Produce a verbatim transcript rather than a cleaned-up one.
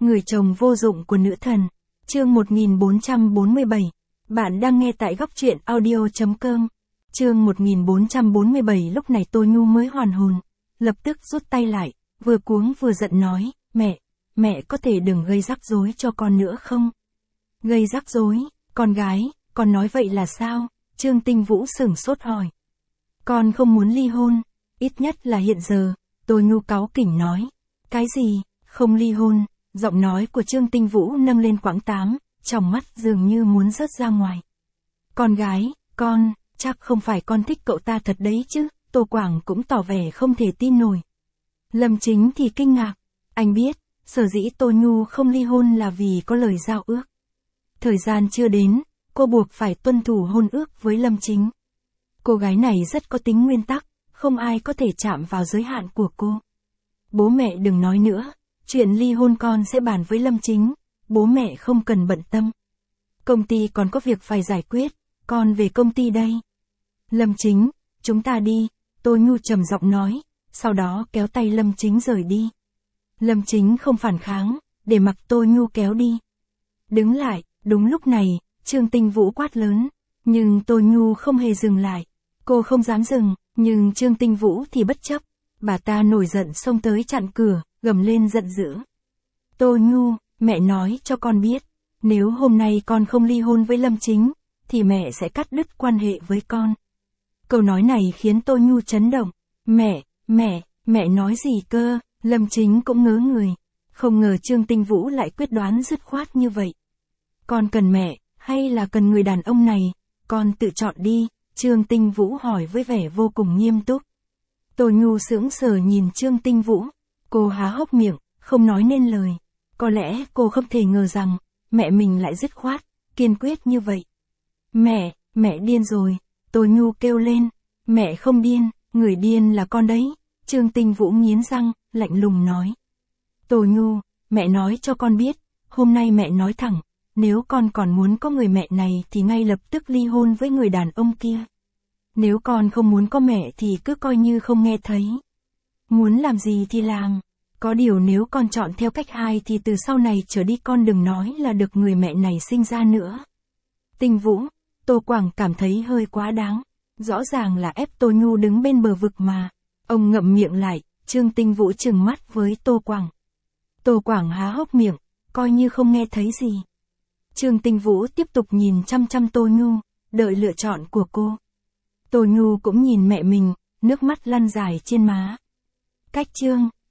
Người chồng vô dụng của nữ thần. Chương một nghìn bốn trăm bốn mươi bảy. Bạn đang nghe tại góc truyện audio chấm com. Chương một nghìn bốn trăm bốn mươi bảy. Lúc này Tô Nhu mới hoàn hồn, lập tức rút tay lại, vừa cuống vừa giận nói, mẹ, mẹ có thể đừng gây rắc rối cho con nữa không? Gây rắc rối, con gái, con nói vậy là sao? Trương Tinh Vũ sửng sốt hỏi. Con không muốn ly hôn, ít nhất là hiện giờ, Tô Nhu cáu kỉnh nói. Cái gì, không ly hôn? Giọng nói của Trương Tinh Vũ nâng lên quãng tám, trong mắt dường như muốn rớt ra ngoài. Con gái, con, chắc không phải con thích cậu ta thật đấy chứ? Tô Quảng cũng tỏ vẻ không thể tin nổi. Lâm Chính thì kinh ngạc, anh biết, sở dĩ Tô Nhu không ly hôn là vì có lời giao ước. Thời gian chưa đến, cô buộc phải tuân thủ hôn ước với Lâm Chính. Cô gái này rất có tính nguyên tắc, không ai có thể chạm vào giới hạn của cô. Bố mẹ đừng nói nữa, chuyện ly hôn con sẽ bàn với Lâm Chính, bố mẹ không cần bận tâm. Công ty còn có việc phải giải quyết, con về công ty đây. Lâm Chính, chúng ta đi, Tô Nhu trầm giọng nói, sau đó kéo tay Lâm Chính rời đi. Lâm Chính không phản kháng, để mặc Tô Nhu kéo đi. Đứng lại, đúng lúc này, Trương Tinh Vũ quát lớn, nhưng Tô Nhu không hề dừng lại. Cô không dám dừng, nhưng Trương Tinh Vũ thì bất chấp. Bà ta nổi giận xông tới chặn cửa, gầm lên giận dữ. Tô Nhu, mẹ nói cho con biết, nếu hôm nay con không ly hôn với Lâm Chính, thì mẹ sẽ cắt đứt quan hệ với con. Câu nói này khiến Tô Nhu chấn động. Mẹ, mẹ, mẹ nói gì cơ? Lâm Chính cũng ngớ người. Không ngờ Trương Tinh Vũ lại quyết đoán dứt khoát như vậy. Con cần mẹ, hay là cần người đàn ông này? Con tự chọn đi, Trương Tinh Vũ hỏi với vẻ vô cùng nghiêm túc. Tô Nhu sững sờ nhìn Trương Tinh Vũ. Cô há hốc miệng, không nói nên lời. Có lẽ cô không thể ngờ rằng, mẹ mình lại dứt khoát, kiên quyết như vậy. Mẹ, mẹ điên rồi, Tô Nhu kêu lên. Mẹ không điên, người điên là con đấy. Trương Tinh Vũ nghiến răng, lạnh lùng nói. Tô Nhu, mẹ nói cho con biết, hôm nay mẹ nói thẳng, nếu con còn muốn có người mẹ này thì ngay lập tức ly hôn với người đàn ông kia. Nếu con không muốn có mẹ thì cứ coi như không nghe thấy. Muốn làm gì thì làm. Có điều nếu con chọn theo cách hai thì từ sau này trở đi con đừng nói là được người mẹ này sinh ra nữa. Tinh Vũ, Tô Quảng cảm thấy hơi quá đáng. Rõ ràng là ép Tô Nhu đứng bên bờ vực mà. Ông ngậm miệng lại, Trương Tinh Vũ trừng mắt với Tô Quảng. Tô Quảng há hốc miệng, coi như không nghe thấy gì. Trương Tinh Vũ tiếp tục nhìn chăm chăm Tô Nhu, đợi lựa chọn của cô. Tô Nhu cũng nhìn mẹ mình, nước mắt lăn dài trên má. Cách chương